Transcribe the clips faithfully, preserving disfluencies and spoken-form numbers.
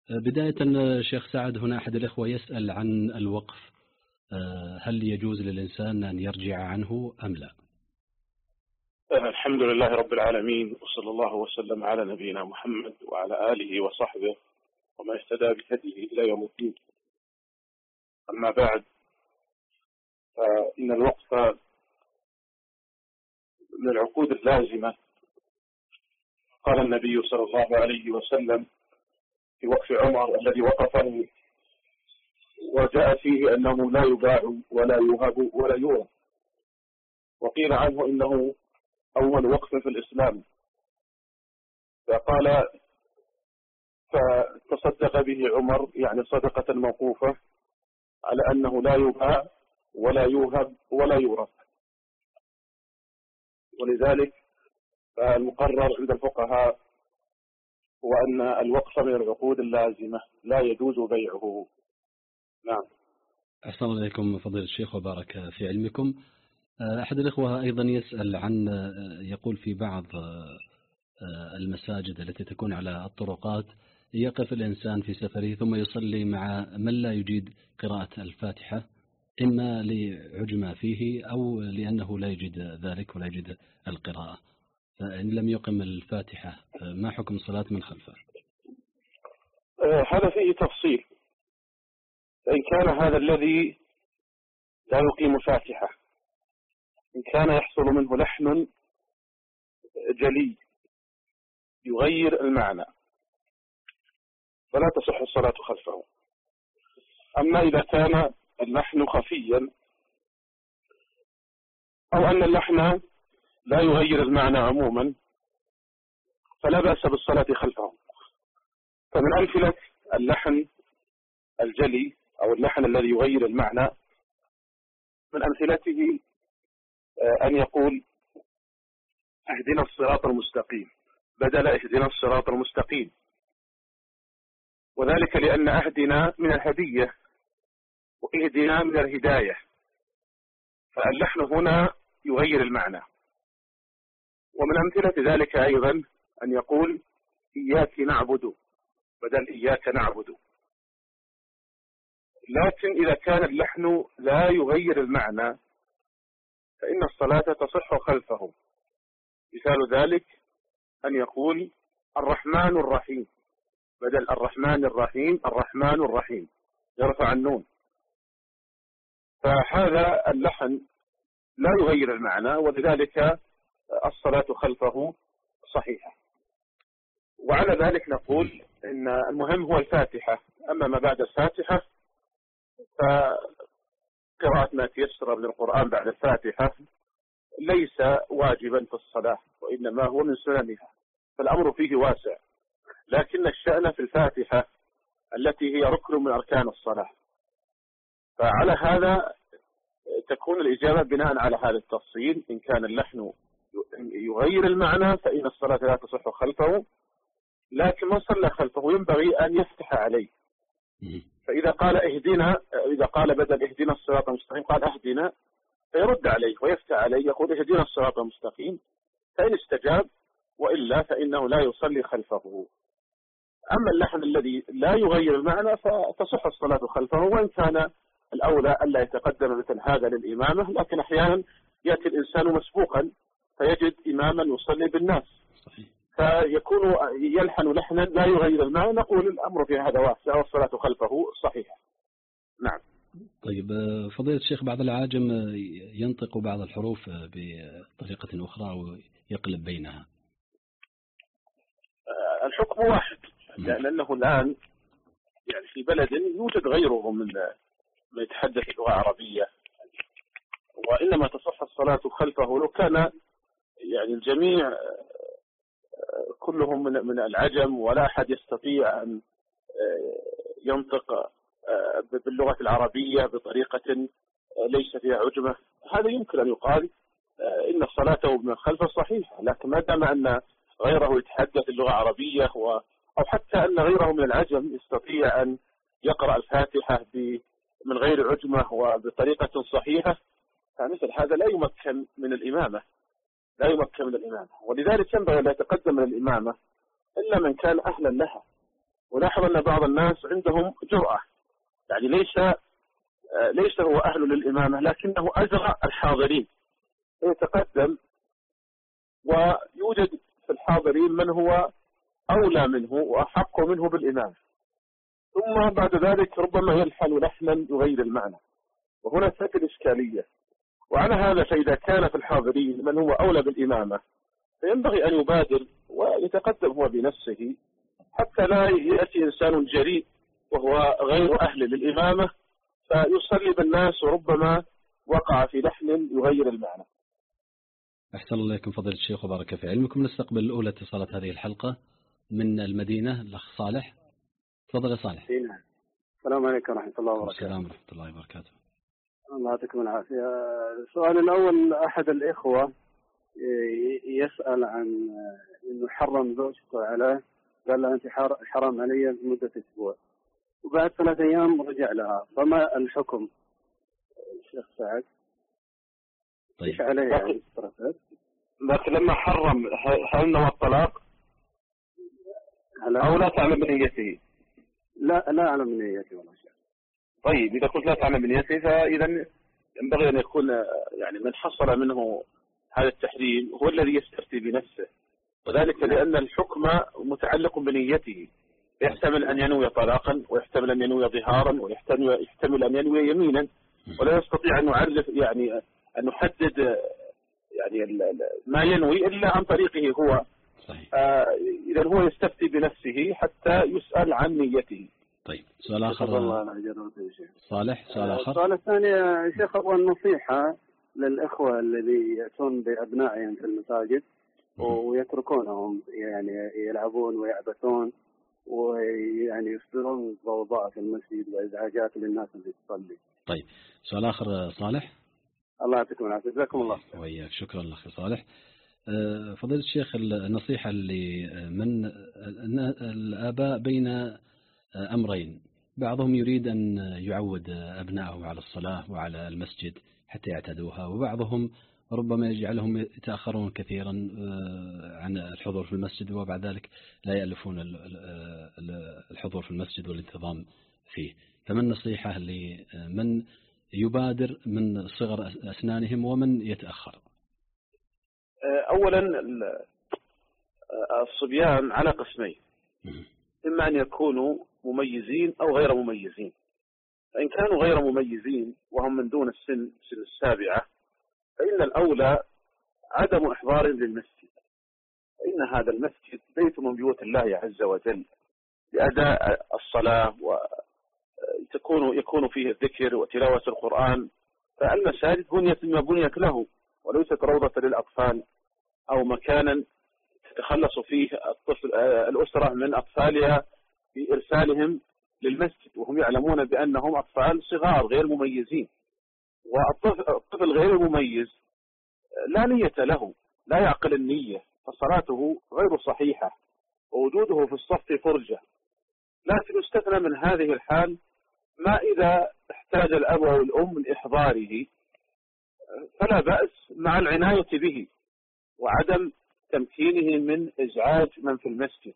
بداية شيخ سعد، هنا أحد الإخوة يسأل عن الوقف، هل يجوز للإنسان أن يرجع عنه أم لا؟ الحمد لله رب العالمين، وصلى الله وسلم على نبينا محمد وعلى آله وصحبه وما اهتدى بهديه إلى يوم الدين. أما بعد، فإن الوقف من العقود اللازمة. قال النبي صلى الله عليه وسلم في وقف عمر الذي وقفه وجاء فيه أنه لا يباع ولا يوهب ولا يورث، وقيل عنه إنه أول وقف في الإسلام، فقال فتصدق به عمر، يعني صدقة موقوفة على أنه لا يباع ولا يوهب ولا يورث. ولذلك فالمقرر عند الفقهاء هو أن الوقف من العقود اللازمة لا يجوز بيعه. نعم. أحسن الله إليكم فضيلة الشيخ وبارك في علمكم. أحد الإخوة أيضا يسأل عن، يقول في بعض المساجد التي تكون على الطرقات يقف الإنسان في سفره ثم يصلي مع من لا يجيد قراءة الفاتحة، إما لعجمة فيه أو لأنه لا يجد ذلك ولا يجد القراءة، فإن لم يقم الفاتحة ما حكم صلاة من خلفه؟ هذا فيه تفصيل. إن كان هذا الذي لا يقيم فاتحة إن كان يحصل منه لحن جلي يغير المعنى فلا تصح الصلاة خلفه. أما إذا كان اللحن خفيا أو أن اللحن لا يغير المعنى عموما فلا بأس بالصلاة خلفه. فمن أمثلة اللحن الجلي أو اللحن الذي يغير المعنى من أمثلته أن يقول اهدنا الصراط المستقيم بدل اهدنا الصراط المستقيم، وذلك لأن اهدنا من الهدية واهدنا من الهداية، فاللحن هنا يغير المعنى. ومن أمثلة ذلك أيضا أن يقول إياك نعبد بدل إياك نعبد. لكن إذا كان اللحن لا يغير المعنى فإن الصلاة تصح خلفه. مثال ذلك أن يقول الرحمن الرحيم بدل الرحمن الرحيم الرحمن الرحيم، يرفع النون، فهذا اللحن لا يغير المعنى، ولذلك الصلاة خلفه صحيحة. وعلى ذلك نقول إن المهم هو الفاتحة، أما ما بعد الفاتحة فقراءة ما تيسر من القرآن بعد الفاتحة ليس واجبا في الصلاة، وإنما هو من سننها، فالأمر فيه واسع. لكن الشأن في الفاتحة التي هي ركن من أركان الصلاة، فعلى هذا تكون الإجابة بناء على هذا التفصيل. إن كان اللحن يغير المعنى فإن الصلاة لا تصح خلفه، لكن من صلى خلفه ينبغي أن يفتح عليه. فإذا قال اهدنا، إذا قال بدل اهدنا الصراط المستقيم قال اهدنا، فيرد عليه ويفتح عليه يقول اهدنا الصراط المستقيم، فإن استجاب، وإلا فإنه لا يصلي خلفه. أما اللحن الذي لا يغير المعنى فتصح الصلاة خلفه، وإن كان الأولى ألا يتقدم مثل هذا للإمامة، لكن أحيانا يأتي الإنسان مسبوقا فيجد إماما يصلي بالناس فيكون يلحن لحنا لا يغير المعنى، نقول الأمر في هذا واسع والصلاة خلفه صحيحة. نعم. طيب فضيلة الشيخ، بعض العاجم ينطق بعض الحروف بطريقة أخرى ويقلب بينها. الحكم واحد، لأنه الآن يعني في بلد يوجد غيره من من يتحدث اللغة العربية، وإنما تصح الصلاة خلفه لو كان يعني الجميع كلهم من من العجم ولا أحد يستطيع أن ينطق باللغة العربية بطريقة ليس فيها عجمة، هذا يمكن أن يقال إن صلاته من خلفه صحيحة. لكن ما دام أن غيره يتحدث اللغة العربية أو حتى أن غيره من العجم يستطيع أن يقرأ الفاتحة من غير عجمة وبطريقة صحيحة، فمثل هذا لا يمكن من الإمامة لا يمكن من الإمامة ولذلك ينبغي أن يتقدم من الإمامة إلا من كان أهلا لها. ولاحظ أن بعض الناس عندهم جرأة، يعني ليس ليس هو أهل للإمامة لكنه أجرأ الحاضرين، يتقدم ويوجد في الحاضرين من هو أولى منه وأحق منه بالإمامة، ثم بعد ذلك ربما يلحن لحنا يغير المعنى، وهنا تأتي الإشكالية. وعلى هذا فإذا كان في الحاضرين من هو أولى بالإمامة فينبغي أن يبادر ويتقدم هو بنفسه، حتى لا يأتي إنسان جريء وهو غير أهل للإمامة فيصلي بالناس وربما وقع في لحن يغير المعنى. أحسن الله إليكم فضيلة الشيخ وبارك في علمكم. نستقبل الأولى اتصالات هذه الحلقة من المدينة، الأخ صالح. تفضل يا صالح. السلام عليكم ورحمة الله وبركاته. السلام ورحمة الله وبركاته. الله يعطيكم العافية. السؤال الأول، أحد الإخوة يسأل عن إنه حرم زوجته عليه، قال لها أنت حرام علي لمدة أسبوع، وبعد ثلاثة أيام رجع لها، فما الحكم الشيخ سعد؟ طيب. إيش عليه يعني؟ لكن لما حرم هل نوى الطلاق أو لا تعلم بنيته؟ لا لا أعلم بنيته والله شيء. طيب إذا كنت لا تعلم بنيته فإذا ينبغي أن يكون يعني من حصل منه هذا التحريم هو الذي يستفتي بنفسه، وذلك لأن الحكم متعلق بنيته، يحتمل أن ينوي طلاقا ويحتمل أن ينوي ظهارا ويحتمل أن ينوي يمينا، ولا يستطيع أن نعرف يعني أن نحدد يعني ما ينوي إلا عن طريقه هو. صحيح. آه إذا هو يستفتي بنفسه حتى يسأل عن نيته. طيب سؤال آخر صالح. سؤال آخر. السؤال الثاني يا شيخ، أبغى النصيحة للإخوة الذي يأتون بأبنائهم في المساجد ويتركونهم يعني يلعبون ويعبثون ويعني يصدرون ضوضاء في المسجد وإزعاجات للناس اللي تصلي. طيب سؤال آخر صالح. الله يعطيكم العافية. جزاكم الله. وإياك. شكرا لك صالح. فضيلة الشيخ، النصيحة اللي من الآباء بين أمرين، بعضهم يريد أن يعود أبنائه على الصلاة وعلى المسجد حتى يعتادوها، وبعضهم ربما يجعلهم يتأخرون كثيرا عن الحضور في المسجد وبعد ذلك لا يألفون الحضور في المسجد والانتظام فيه. فما النصيحة لمن يبادر من صغر أسنانهم ومن يتأخر؟ أولا الصبيان على قسمين، إما أن يكونوا مميزين أو غير مميزين. فإن كانوا غير مميزين وهم من دون السن سن السابعة فإن الأولى عدم إحضار للمسجد، فإن هذا المسجد بيت من بيوت الله عز وجل لأداء الصلاة وتكون يكون فيه الذكر وتلاوة القرآن، فالمساجد بنيت ما بنيت له وليست روضة للأطفال أو مكانا تتخلص فيه الطفل الأسرة من أطفالها بإرسالهم للمسجد وهم يعلمون بأنهم أطفال صغار غير مميزين. والطفل غير المميز لا نية له، لا يعقل النية، فصلاته غير صحيحة ووجوده في الصف فرجة. لكن يستثنى من هذه الحال ما إذا احتاج الأب أو الأم لإحضاره فلا بأس مع العناية به وعدم تمكينه من إزعاج من في المسجد.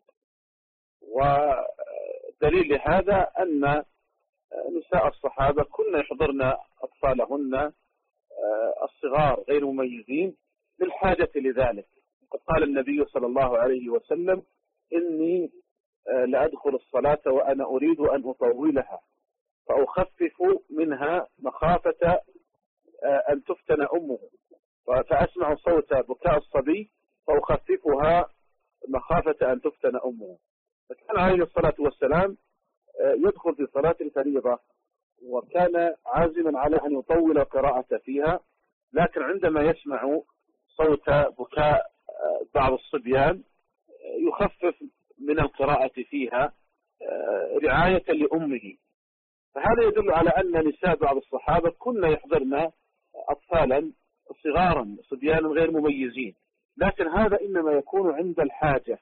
ودليل لهذا أن نساء الصحابة كن يحضرن أطفالهن الصغار غير مميزين للحاجة لذلك. قد قال النبي صلى الله عليه وسلم: إني لأدخل الصلاة وأنا أريد أن أطولها فأخفف منها مخافة أن تفتن أمه، فأسمع صوت بكاء الصبي فأخففها مخافة أن تفتن أمه. فكان عليه الصلاة والسلام يدخل في صلاة الفريضة وكان عازما على أن يطول القراءة فيها، لكن عندما يسمع صوت بكاء بعض الصبيان يخفف من القراءة فيها رعاية لأمه. فهذا يدل على أن نساء بعض الصحابة كنا يحضرن أطفالا صغارا صبيانا غير مميزين، لكن هذا إنما يكون عند الحاجة.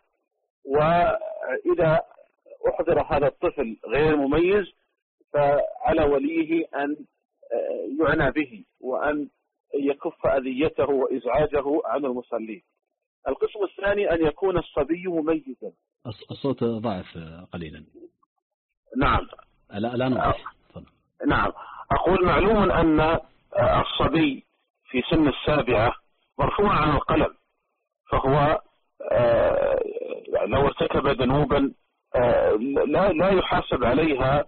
وإذا أحضر هذا الطفل غير مميز فعلى وليه أن يعنى به وأن يكف أذيته وإزعاجه عن المصلين. القسم الثاني أن يكون الصبي مميزا. الصوت ضعف قليلا. نعم. لا لا نضعف. نعم، أقول معلوم أن الصبي في سن السابعة مرفوع عن القلم، فهو لو ارتكب ذنوبا لا لا يحاسب عليها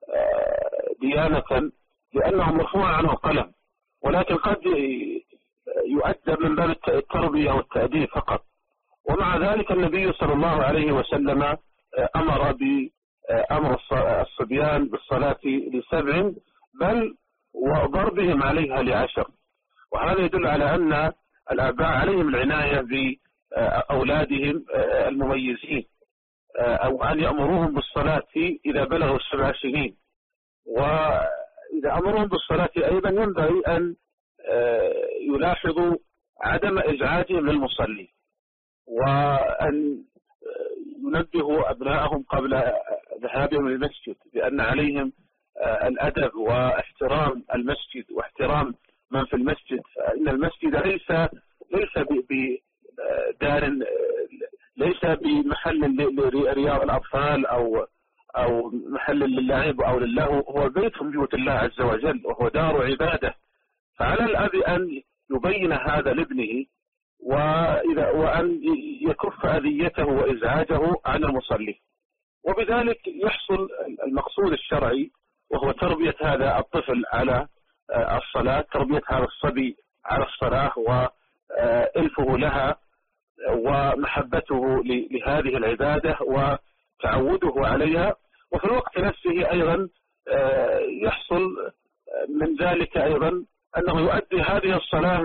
ديانة لأنه مرفوع عنه القلم، ولكن قد يؤدب من باب التربية والتأديب فقط. ومع ذلك النبي صلى الله عليه وسلم أمر بأمر الصبيان بالصلاة لسبع بل وضربهم عليها لعشر، وهذا يدل على أن الآباء عليهم العناية بأولادهم المميزين، أو أن يأمروهم بالصلاة إذا بلغوا سبع سنين. وإذا أمرهم بالصلاة أيضا ينبغي أن يلاحظوا عدم إزعاجهم للمصلي، وأن ينبهوا أبنائهم قبل ذهابهم للمسجد بأن عليهم الأدب واحترام المسجد واحترام من في المسجد، فإن المسجد ليس ليس بدار ليس بمحل لرياض الأطفال أو أو محل للعب أو للهو، هو بيت من بيوت الله عز وجل وهو دار عبادة. فعلى الأب أن يبين هذا لابنه وإذا وأن يكف أذيته وإزعاجه عن المصلي، وبذلك يحصل المقصود الشرعي وهو تربية هذا الطفل على الصلاة، تربية هذا الصبي على الصلاة وإلفه لها ومحبته لهذه العبادة وتعوده عليها. وفي الوقت نفسه أيضا يحصل من ذلك أيضا أنه يؤدي هذه الصلاة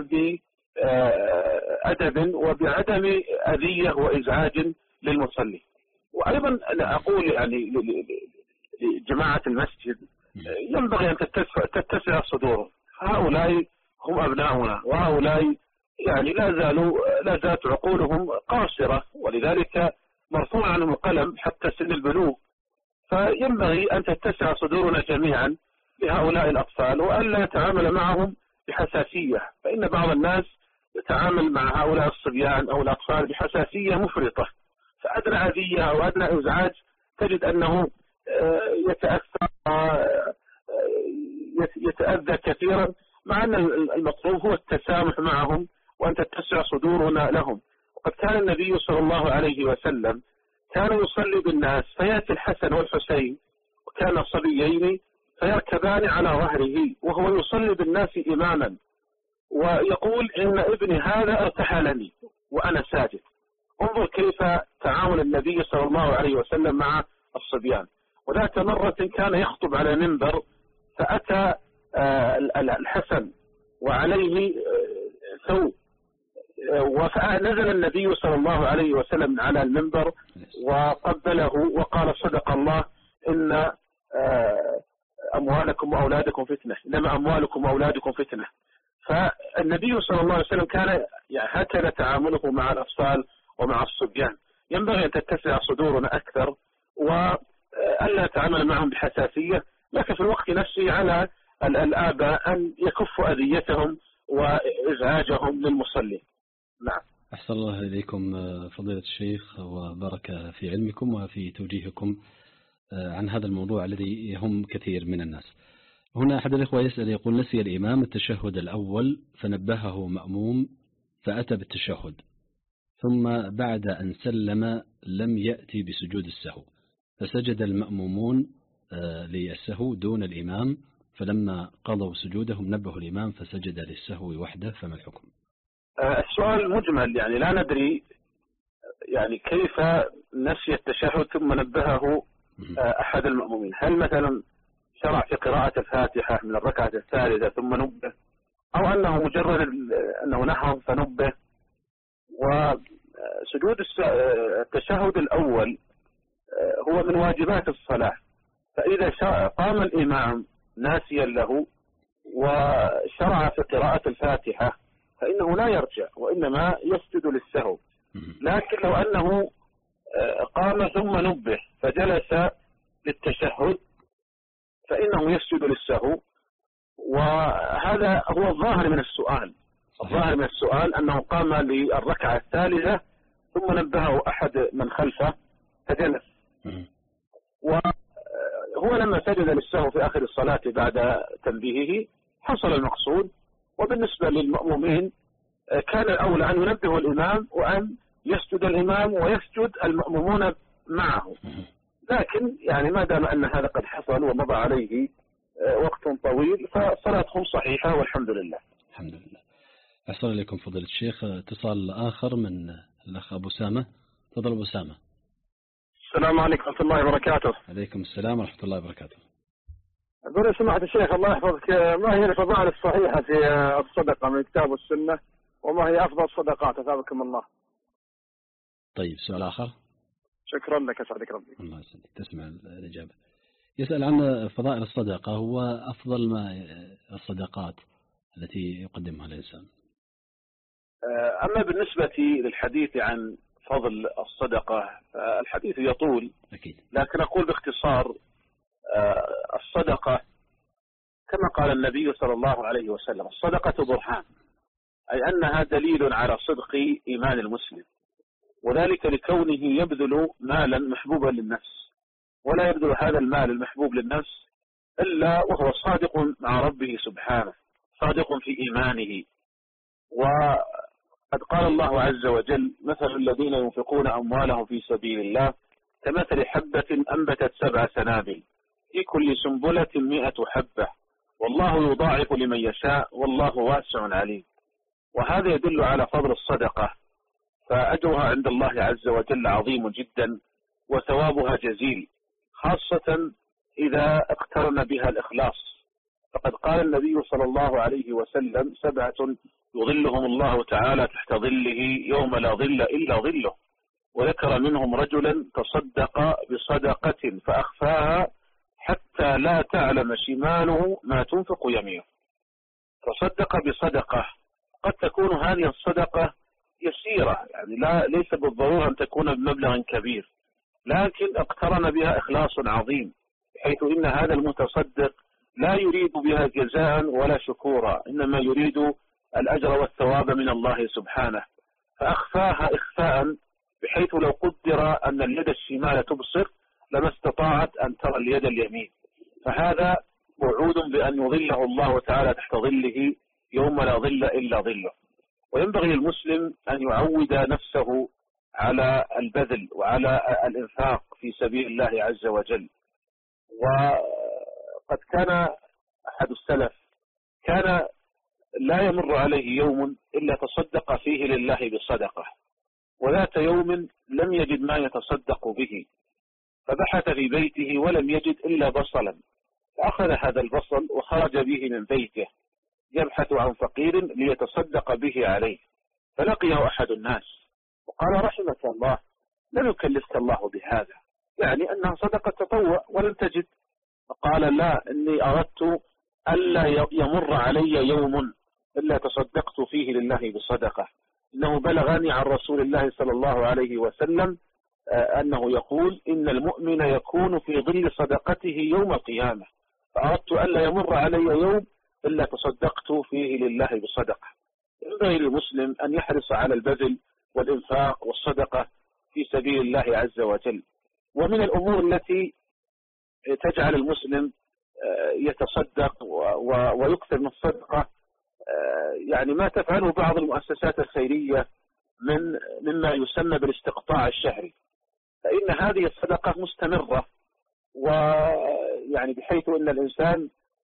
بأدب وبعدم أذية وإزعاج للمصلي. وأيضا أنا أقول يعني لجماعة المسجد ينبغي أن تتسع, تتسع صدورهم، هؤلاء هم أبناؤنا، وهؤلاء يعني لا زالوا لا زالت عقولهم قاصرة، ولذلك مرفوع عنهم القلم حتى سن البلوغ. فينبغي أن تتسع صدورنا جميعا لهؤلاء الأطفال وألا نتعامل معهم بحساسية، فإن بعض الناس يتعامل مع هؤلاء الصبيان أو الأطفال بحساسية مفرطة، فأدنى أذية أو أدنى إزعاج تجد أنه يتأثر يتأذى كثيرا، مع أن المطلوب هو التسامح معهم وأن تتسع صدورنا لهم. وقد كان النبي صلى الله عليه وسلم كان يصلي بالناس فيأتي الحسن والحسين وكان صبيين فيركبان على ظهره وهو يصلي بالناس إماما، ويقول إن ابني هذا ارتحلني وأنا ساجد. انظر كيف تعامل النبي صلى الله عليه وسلم مع الصبيان. وذات مرة كان يخطب على منبر فأتى الحسن وعليه ثوب، ونزل النبي صلى الله عليه وسلم على المنبر وقبله وقال صدق الله إن أموالكم وأولادكم فتنة، إنما أموالكم وأولادكم فتنة. فالنبي صلى الله عليه وسلم كان يعني هكذا تعامله مع الأطفال ومع الصبيان. ينبغي أن تتسع صدورنا أكثر وألا نتعامل معهم بحساسية، لكن في الوقت نفسه على الآباء أن يكفوا أذيتهم وإزعاجهم للمصلي. نعم. أحسن الله إليكم فضيلة الشيخ وبارك في علمكم وفي توجيهكم عن هذا الموضوع الذي يهم كثير من الناس. هنا أحد الإخوة يسأل يقول: نسي الإمام التشهد الأول فنبهه مأموم فأتى بالتشهد، ثم بعد أن سلم لم يأتي بسجود السهو، فسجد المأمومون للسهو دون الإمام، فلما قضوا سجودهم نبهوا الإمام فسجد للسهو وحده، فما الحكم؟ السؤال مجمل، يعني لا ندري يعني كيف نسي التشهد ثم نبهه أحد المأمومين. هل مثلا شرع في قراءة الفاتحة من الركعة الثالثة ثم نبه، أو أنه مجرد أنه نهض فنبه؟ وسجود التشهد الأول هو من واجبات الصلاة، فإذا قام الإمام ناسيا له وشرع في قراءة الفاتحة فإنه لا يرجع وإنما يسجد للسهو. لكن لو أنه قام ثم نبه فجلس للتشهد فإنه يسجد للسهو، وهذا هو الظاهر من السؤال. الظاهر من السؤال أنه قام للركعة الثالثة ثم نبهه أحد من خلفه فجلس، وهو لما سجد للسهو في آخر الصلاة بعد تنبيهه حصل المقصود. وبالنسبة للمأمومين كان الأولى أن ينبه الإمام وأن يسجد الإمام ويسجد المأمومون معه، لكن يعني ما دام أن هذا قد حصل ومضى عليه وقت طويل فصلاتهم صحيحة والحمد لله. الحمد لله. أحسن إليكم فضيلة الشيخ. اتصال آخر من الأخ أبو سامة. تفضل أبو سامة. السلام عليكم ورحمة الله وبركاته. عليكم السلام ورحمة الله وبركاته. أقول يا سماحة الشيخ الله يحفظك، ما هي الفضائل الصحيحة في الصدقة من الكتاب والسنة، وما هي أفضل الصدقات أثابكم الله؟ طيب سؤال آخر. شكرا لك أسعدك ربي. الله يسعدك. تسمع الإجابة. يسأل عن فضائل الصدقة، هو أفضل ما الصدقات التي يقدمها الإنسان. أما بالنسبة للحديث عن فضل الصدقة الحديث يطول، أكيد. لكن أقول باختصار الصدقة كما قال النبي صلى الله عليه وسلم الصدقة برهان، أي أنها دليل على صدق إيمان المسلم، وذلك لكونه يبذل مالا محبوبا للنفس، ولا يبذل هذا المال المحبوب للنفس إلا وهو صادق مع ربه سبحانه، صادق في إيمانه. وقد قال الله عز وجل مثل الذين ينفقون أموالهم في سبيل الله كمثل حبة أنبتت سبع سنابل في كل سنبلة مئة حبة والله يضاعف لمن يشاء والله واسع عليم. وهذا يدل على فضل الصدقة، فأجرها عند الله عز وجل عظيم جدا وثوابها جزيل، خاصة إذا اقترن بها الإخلاص. فقد قال النبي صلى الله عليه وسلم سبعة يظلهم الله تعالى تحت ظله يوم لا ظل إلا ظله، وذكر منهم رجلا تصدق بصدقة فأخفاها حتى لا تعلم شماله ما تنفق يمينه. تصدق بصدقة، قد تكون هذه الصدقة يسيرة، يعني لا ليس بالضرورة أن تكون بمبلغ كبير، لكن اقترن بها إخلاص عظيم، حيث إن هذا المتصدق لا يريد بها جزاء ولا شكورا، إنما يريد الأجر والثواب من الله سبحانه، فأخفاها إخفاء بحيث لو قدر أن اليد الشمال تبصر لما استطاعت أن ترى اليد اليمين، فهذا وعود بأن يظله الله تعالى تحت ظله يوم لا ظل إلا ظله. وينبغي للمسلم أن يعود نفسه على البذل وعلى الإنفاق في سبيل الله عز وجل. وقد كان أحد السلف كان لا يمر عليه يوم إلا تصدق فيه لله بصدقة، وذات يوم لم يجد ما يتصدق به، فبحث في بيته ولم يجد إلا بصلا، فأخذ هذا البصل وخرج به من بيته يبحث عن فقير ليتصدق به عليه، فلقيه أحد الناس وقال رحمك الله لم يكلفك الله بهذا، يعني أنها صدقة تطوع ولم تجد. فقال لا، إني أردت ألا يمر علي يوم إلا تصدقت فيه لله بصدقة، إنه بلغني عن رسول الله صلى الله عليه وسلم أنه يقول إن المؤمن يكون في ظل صدقته يوم القيامة، فأردت ألا يمر علي يوم إلا تصدقت فيه لله بصدقة. ينبغي للمسلم أن يحرص على البذل والإنفاق والصدقة في سبيل الله عز وجل. ومن الأمور التي تجعل المسلم يتصدق ويكثر من الصدقة يعني ما تفعله بعض المؤسسات الخيرية من مما يسمى بالاستقطاع الشهري، فإن هذه الصدقة مستمرة، ويعني بحيث أن الإنسان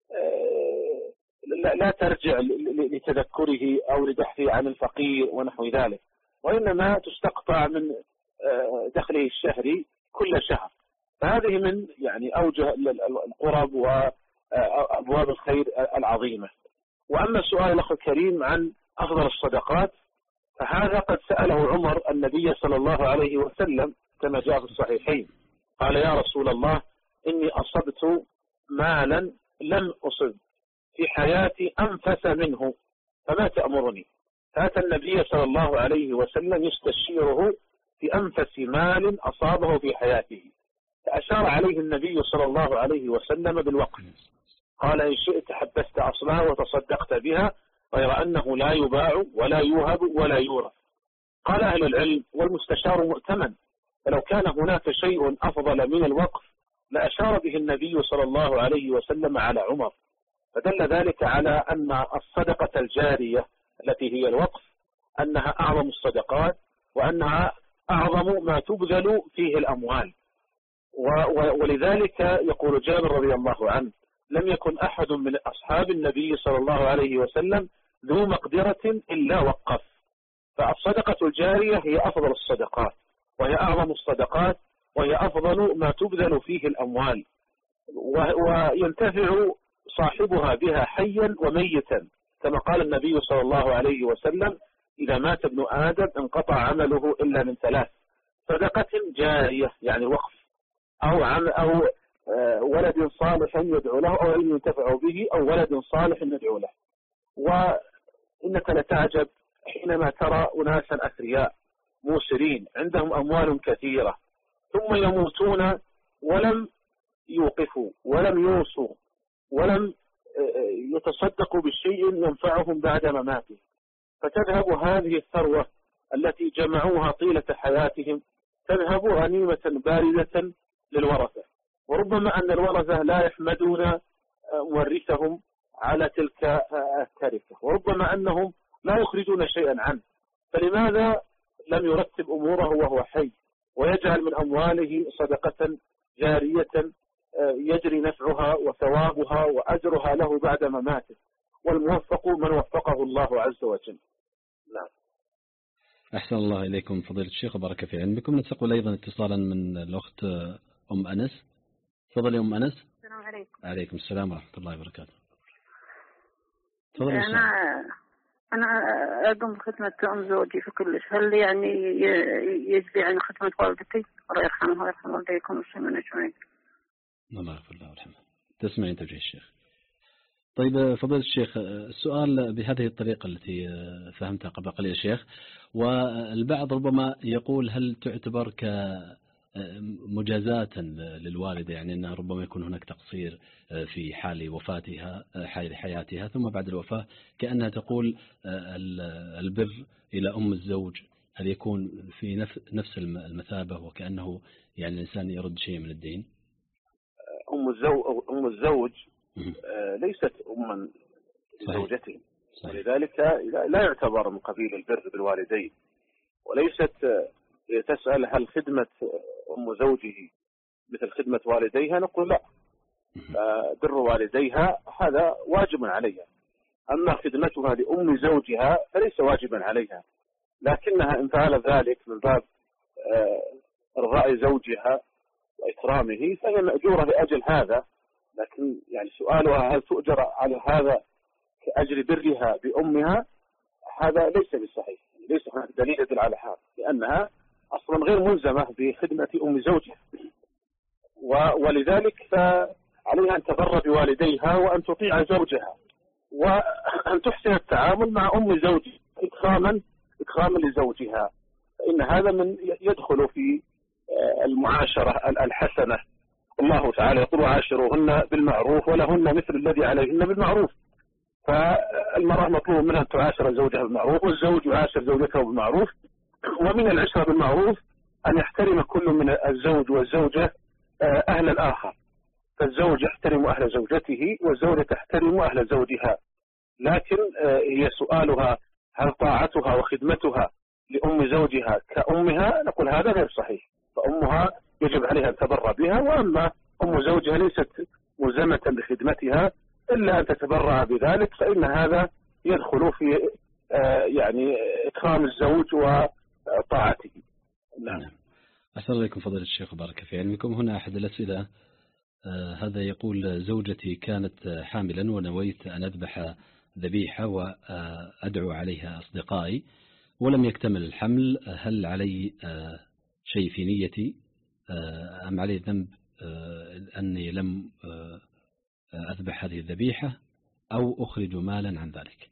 لا ترجع لتذكره أو لبحثه عن الفقير ونحو ذلك، وإنما تستقطع من دخله الشهري كل شهر. فهذه من يعني أوجه القرب وأبواب الخير العظيمة. وأما السؤال الأخ الكريم عن أفضل الصدقات، فهذا قد سأله عمر النبي صلى الله عليه وسلم كما جاء في الصحيحين، قال يا رسول الله إني أصبت مالا لم أصب في حياتي أنفس منه فما تأمرني؟ فأتى النبي صلى الله عليه وسلم يستشيره في أنفس مال أصابه في حياته، فأشار عليه النبي صلى الله عليه وسلم بالوقف، قال إن شئت حبست أصلها وتصدقت بها غير أنه لا يباع ولا يوهب ولا يورث. قال أهل العلم: والمستشار مؤتمن، فلو كان هناك شيء أفضل من الوقف لأشار به النبي صلى الله عليه وسلم على عمر، فدل ذلك على أن الصدقة الجارية التي هي الوقف أنها أعظم الصدقات، وأنها أعظم ما تبذل فيه الأموال. ولذلك يقول جابر رضي الله عنه: لم يكن أحد من أصحاب النبي صلى الله عليه وسلم ذو مقدرة إلا وقف. فالصدقة الجارية هي أفضل الصدقات، وهي أعظم الصدقات، وهي أفضل ما تبذل فيه الأموال، وينتفع صاحبها بها حيا وميتا، كما قال النبي صلى الله عليه وسلم: إذا مات ابن آدم انقطع عمله إلا من ثلاث: صدقة جارية يعني وقف، أو عم أو ولد صالح يدعو له، أو علم ينتفع به، أو ولد صالح يدعو له. وإنك لتعجب حينما ترى أناسا أثرياء موسرين عندهم أموال كثيرة ثم يموتون ولم يوقفوا ولم يوصوا ولم يتصدقوا بالشيء ينفعهم بعد مماتهم، فتذهب هذه الثروة التي جمعوها طيلة حياتهم تذهب غنيمة باردة للورثة، وربما أن الورثة لا يحمدون مورثهم على تلك التركة، وربما أنهم لا يخرجون شيئا عنه. فلماذا لم يرتب أموره وهو حي ويجعل من أمواله صدقة جارية يجري نفعها وثوابها وأجرها له بعد مماته؟ والموفق من وفقه الله عز وجل. نعم. أحسن الله إليكم فضيلة الشيخ وبارك في علمكم. نستقبل أيضا اتصالا من الأخت أم أنس. تفضلي أم أنس. السلام عليكم. عليكم السلام ورحمة الله وبركاته. تفضلي. أنا أنا أقوم بخدمة أم زوجي في كلش، هل يعني يجزي عن خدمة والدتي؟ الله يرحمها ويرحم والديكم والمسلمين أجمعين. الله يغفر له ويرحمه. تسمعين توجيه الشيخ. طيب فضيلة الشيخ، السؤال بهذه الطريقة التي فهمتها قبل قليل يا شيخ، والبعض ربما يقول هل تعتبر كمجازاة للوالدة، يعني أنها ربما يكون هناك تقصير في حال وفاتها حال حياتها ثم بعد الوفاة كأنها تقول البر إلى أم الزوج، هل يكون في نفس المثابة وكأنه يعني الإنسان يرد شيء من الدين؟ أم الزوج, أم الزوج ليست أما لزوجته، ولذلك لا يعتبر من قبيل البر بالوالدين. وليست تسأل هل خدمة أم زوجه مثل خدمة والديها، نقول لا، بر والديها هذا واجب عليها، أما خدمتها لأم زوجها فليس واجبا عليها، لكنها إن فعل ذلك من باب إرضاء زوجها وإكرامه فهي مأجورة لأجل هذا. لكن يعني سؤالها هل تؤجر على هذا كأجر برها بأمها، هذا ليس بالصحيح، ليس هناك دليل يدل على هذا، لأنها أصلا غير ملزمة بخدمة أم زوجها، ولذلك فعليها أن تبر بوالديها وأن تطيع زوجها وأن تحسن التعامل مع أم زوجها إكراما إكراما لزوجها، فإن هذا من يدخل في المعاشرة الحسنة. الله تعالى يقول: وعاشروهن بالمعروف ولهن مثل الذي عليهن بالمعروف. فالمرأة مطلوب منها أن تعاشر زوجها بالمعروف، والزوج يعاشر زوجته بالمعروف. ومن العشرة بالمعروف أن يحترم كل من الزوج والزوجة أهل الآخر، فالزوج يحترم أهل زوجته والزوجة تحترم أهل زوجها. لكن هي سؤالها هل طاعتها وخدمتها لأم زوجها كأمها، نقول هذا غير صحيح، فأمها يجب عليها أن تبرع بها، وأما أم زوجها ليست ملزمة بخدمتها إلا أن تتبرع بذلك، فإن هذا يدخل في يعني إكرام الزوج وطاعته. نعم. أحسن عليكم فضيلة الشيخ وبارك في علمكم. هنا أحد الأسئلة آه هذا يقول: زوجتي كانت حاملا ونويت أن أذبح ذبيحة وأدعو عليها أصدقائي ولم يكتمل الحمل، هل علي آه شيء في نيتي آه أم علي ذنب آه أني لم آه أذبح هذه الذبيحة أو أخرج مالا عن ذلك؟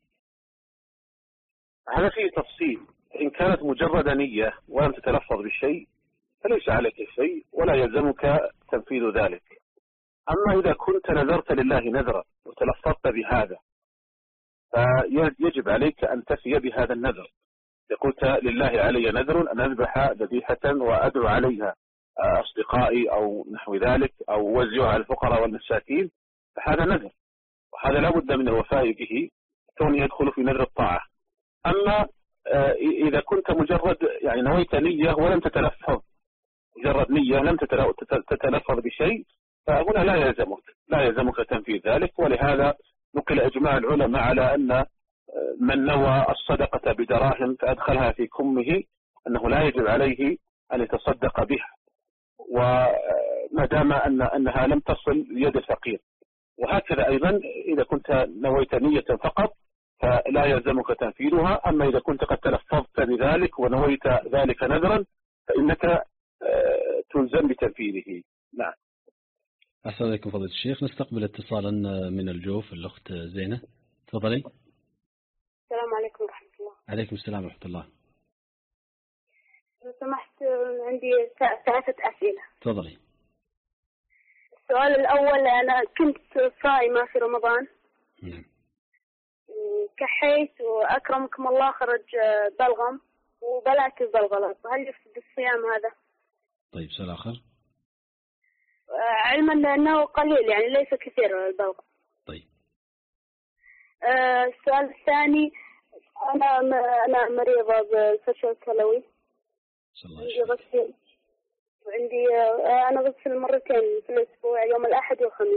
هذا فيه تفصيل. إن كانت مجرد نية ولم تتلفظ بالشيء فليس عليك شيء ولا يلزمك تنفيذ ذلك. أما إذا كنت نذرت لله نذرا وتلفظت بهذا فيجب عليك أن تفي بهذا النذر. قلت لله علي نذر أن أذبح ذبيحة وأدعو عليها أصدقائي أو نحو ذلك أو وزعها على الفقراء والمساكين، فهذا نذر وهذا لا بد من الوفاء به كون يدخل في نذر الطاعة. أما إذا كنت مجرد يعني نويت نية ولم تتلفظ، مجرد نية لم تتلفظ بشيء، فهنا لا يلزمك لا يلزمك تنفيذ ذلك. ولهذا نقل إجماع العلماء على أن من نوى الصدقة بدراهم فأدخلها في كمه أنه لا يجب عليه أن يتصدق بها، وما دام أن أنها لم تصل ليد الفقير. وهكذا أيضا إذا كنت نويت نية فقط فلا يلزمك تنفيذها. أما إذا كنت قد تلفظت بذلك ونويت ذلك نذرا فإنك تلزم بتنفيذه. نعم. أحسن عليكم فضيلة الشيخ. نستقبل اتصالا من الجوف الأخت زينة، تفضلي. السلام عليكم ورحمة الله. عليكم السلام ورحمة الله. لو سمحت عندي ثلاثة أسئلة. تفضلي. السؤال الأول، أنا كنت صائمة في رمضان. نعم. كحيت وأكرمكم الله خرج بلغم وبلعت البلغلات، هل يفسد الصيام هذا؟ طيب سؤال آخر. علما أنه قليل يعني ليس كثير البلغم. طيب. السؤال الثاني، أنا أنا مريضة بالفشل الكلوي. عندي غسيل وعندي أنا غسل مرتين في الأسبوع، يوم الأحد والخميس،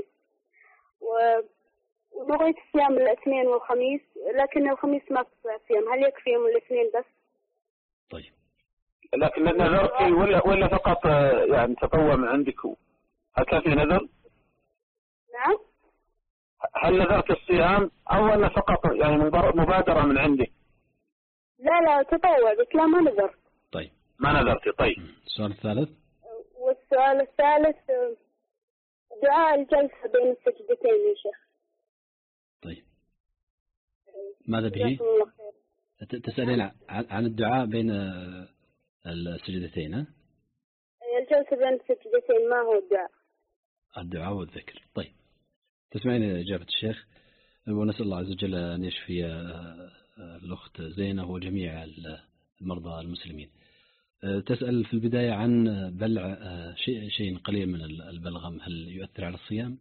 ونويت صيام الاثنين والخميس، لكن الخميس ما استطيع صيام، هل يكفي يوم الاثنين بس؟ طيب. لكن نذرت ولا ولا فقط يعني تطوع من عندك؟ هل كان في نذر؟ نعم. هل نذرت الصيام أو أن فقط يعني مبادرة من عندك؟ لا لا تطوع بس لا ما نذرت. طيب. ما نذرتي. طيب. السؤال الثالث. والسؤال الثالث، دعاء الجلسة بين السجدتين يا شيخ. طيب. ماذا به؟ تسألين عن الدعاء بين السجدتين ها؟ الجلسة بين السجدتين ما هو الدعاء؟ الدعاء والذكر. طيب. تسمعين إجابة الشيخ، ونسأل الله عز وجل أن يشفي الأخت زينة وجميع المرضى المسلمين. تسأل في البداية عن بلع شيء شيء قليل من البلغم، هل يؤثر على الصيام؟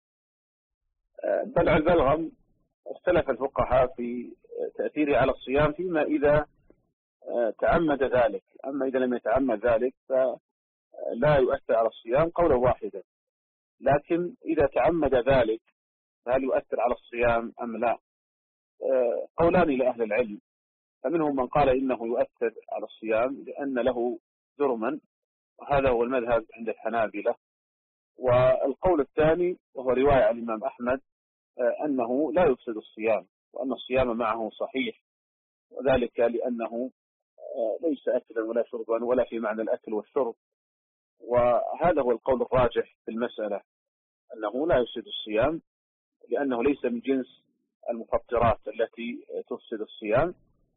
بلع البلغم اختلف الفقهاء في تأثيره على الصيام فيما إذا تعمد ذلك. أما إذا لم يتعمد ذلك فلا يؤثر على الصيام قولا واحدا. لكن إذا تعمد ذلك فهل يؤثر على الصيام أم لا؟ قولان لأهل العلم، فمنهم من قال إنه يؤثر على الصيام لأن له جرما، وهذا هو المذهب عند الحنابلة. والقول الثاني وهو رواية عن الإمام أحمد أنه لا يفسد الصيام وأن الصيام معه صحيح، وذلك لأنه ليس أكلا ولا شربا ولا في معنى الأكل والشرب. وهذا هو القول الراجح في المسألة، أنه لا يفسد الصيام لأنه ليس من جنس المفطرات التي تفسد الصيام.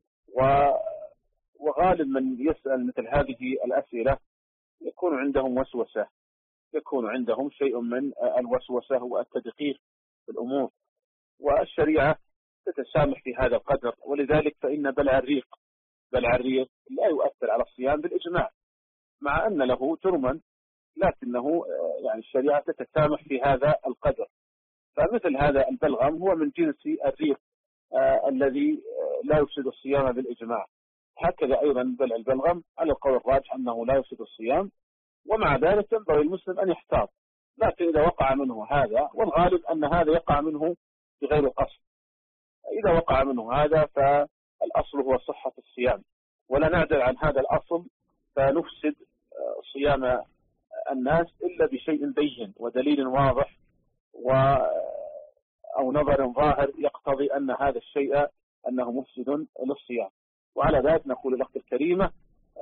وغالب من يسأل مثل هذه الأسئلة يكون عندهم وسوسة، يكون عندهم شيء من الوسوسة والتدقيق في الأمور، والشريعة تتسامح في هذا القدر. ولذلك فإن بلع الريق بلع الريق لا يؤثر على الصيام بالإجماع، مع أن له جرما، لكنه يعني الشريعة تتسامح في هذا القدر. فمثل هذا البلغم هو من جنس الريق آه الذي آه لا يفسد الصيام بالإجماع. هكذا أيضا بلع البلغم على القول الراجح أنه لا يفسد الصيام، ومع ذلك ينبغي المسلم أن يحتاط. لكن إذا وقع منه هذا، والغالب أن هذا يقع منه بغير قصد، إذا وقع منه هذا فالأصل هو صحة الصيام، ولا نعدل عن هذا الأصل فنفسد آه صيام الناس إلا بشيء بين ودليل واضح و أو نظر ظاهر يقتضي أن هذا الشيء أنه مفسد للصيام. وعلى ذلك نقول الأخت الكريمة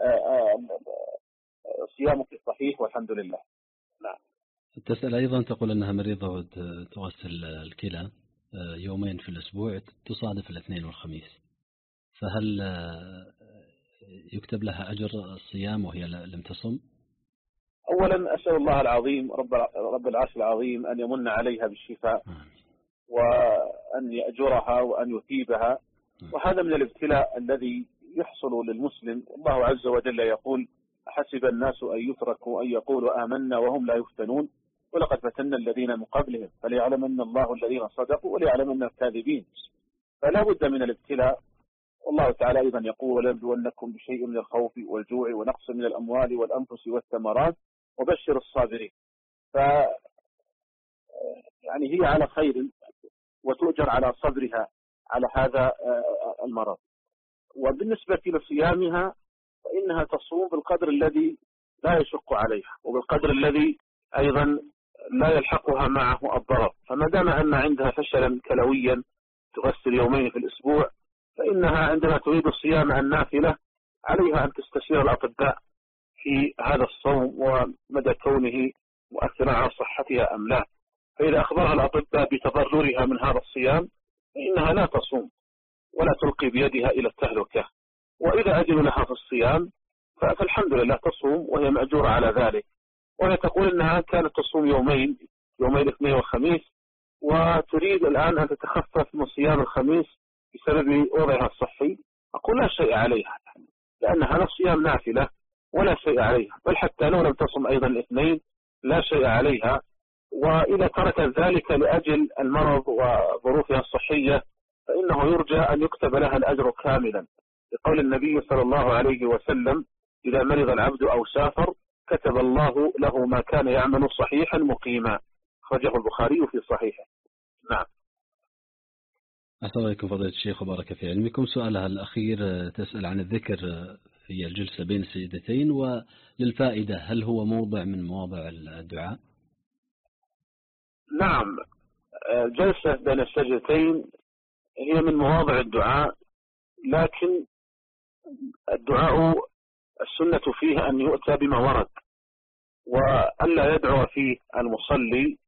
صيامك صحيح والحمد لله. نعم. تسأل أيضا، تقول أنها مريضة وتغسل الكلى يومين في الأسبوع تصادف الاثنين والخميس، فهل يكتب لها أجر الصيام وهي لم تصم؟ أولا أسأل الله العظيم رب رب العرش العظيم أن يمن عليها بالشفاء و أن يأجرها وأن يثيبها، وهذا من الابتلاء الذي يحصل للمسلم. الله عز وجل يقول: أحسب الناس أن يتركوا أن يقولوا آمنا وهم لا يفتنون ولقد فتنا الذين من قبلهم فليعلمن الله الذين صدقوا وليعلمن الكاذبين. فلا بد من الابتلاء. والله تعالى أيضا يقول: ولنبلونكم بشيء من الخوف والجوع ونقص من الأموال والأنفس والثمرات وبشر الصابرين. ف يعني هي على خير وتؤجر على صبرها على هذا المرض. وبالنسبة لصيامها فإنها تصوم بالقدر الذي لا يشق عليها وبالقدر الذي أيضا لا يلحقها معه الضرر. فما دام أن عندها فشلا كلويا تغسل يومين في الأسبوع، فإنها عندما تريد الصيام النافلة عليها أن تستشير الأطباء في هذا الصوم ومدى كونه مؤثرا على صحتها أم لا. فإذا أخبرها الأطباء بتضررها من هذا الصيام فإنها لا تصوم ولا تلقي بيدها إلى التهلكة. وإذا أجل لها في الصيام فالحمد لله تصوم وهي مأجورة على ذلك. وهي تقول أنها كانت تصوم يومين يومين الاثنين والخميس وتريد الآن أن تتخفف من صيام الخميس بسبب وضعها الصحي. أقول لا شيء عليها، لأن هذا الصيام نافلة ولا شيء عليها، بل حتى لو لم تصم أيضا الاثنين لا شيء عليها. وإذا تركت ذلك لأجل المرض وظروفها الصحية فإنه يرجى أن يكتب لها الأجر كاملا، لقول النبي صلى الله عليه وسلم: إذا مرض العبد أو سافر كتب الله له ما كان يعمل صحيحا مقيما. خرجه البخاري في صحيحه. نعم. أحسن عليكم فضيلة الشيخ وبارك في علمكم. سؤالها الأخير تسأل عن الذكر في الجلسة بين السجدتين، وللفائدة هل هو موضع من مواضع الدعاء؟ نعم، جلسة بين السجدتين هي من مواضع الدعاء، لكن الدعاء السنة فيه أن يؤتى بما ورد، وألا يدعو فيه المصلي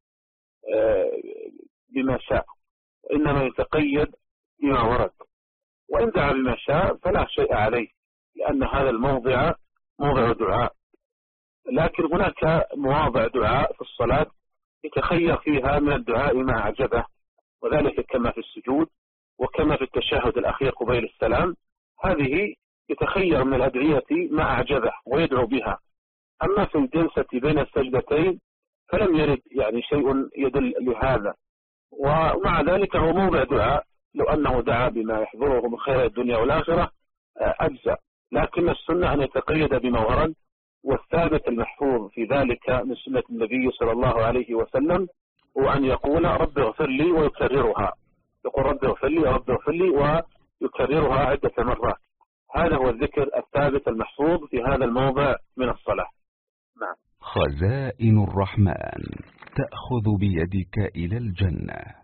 بما شاء، إنما يتقيد بما ورد. وإن دعا بما شاء فلا شيء عليه، لأن هذا الموضع موضع دعاء. لكن هناك مواضع دعاء في الصلاة يتخير فيها من الدعاء ما أعجبه، وذلك كما في السجود وكما في التشهد الأخير قبيل السلام. هذه يتخير من الأدعية ما أعجبه ويدعو بها. أما في الجلسة بين السجدتين فلم يرد يعني شيء يدل لهذا، ومع ذلك هو موضع دعاء، لو أنه دعا بما يحضره من خير الدنيا والآخرة أجزأ. لكن السنة أن يتقيد بما ورد، والثابت المحفوظ في ذلك من سنة النبي صلى الله عليه وسلم هو أن يقول: رب اغفر لي، ويكررها. يقول: رب اغفر لي، رب اغفر لي، ويكررها عدة مرات. هذا هو الذكر الثابت المحفوظ في هذا الموضع من الصلاة. نعم. خزائن الرحمن تأخذ بيدك إلى الجنة.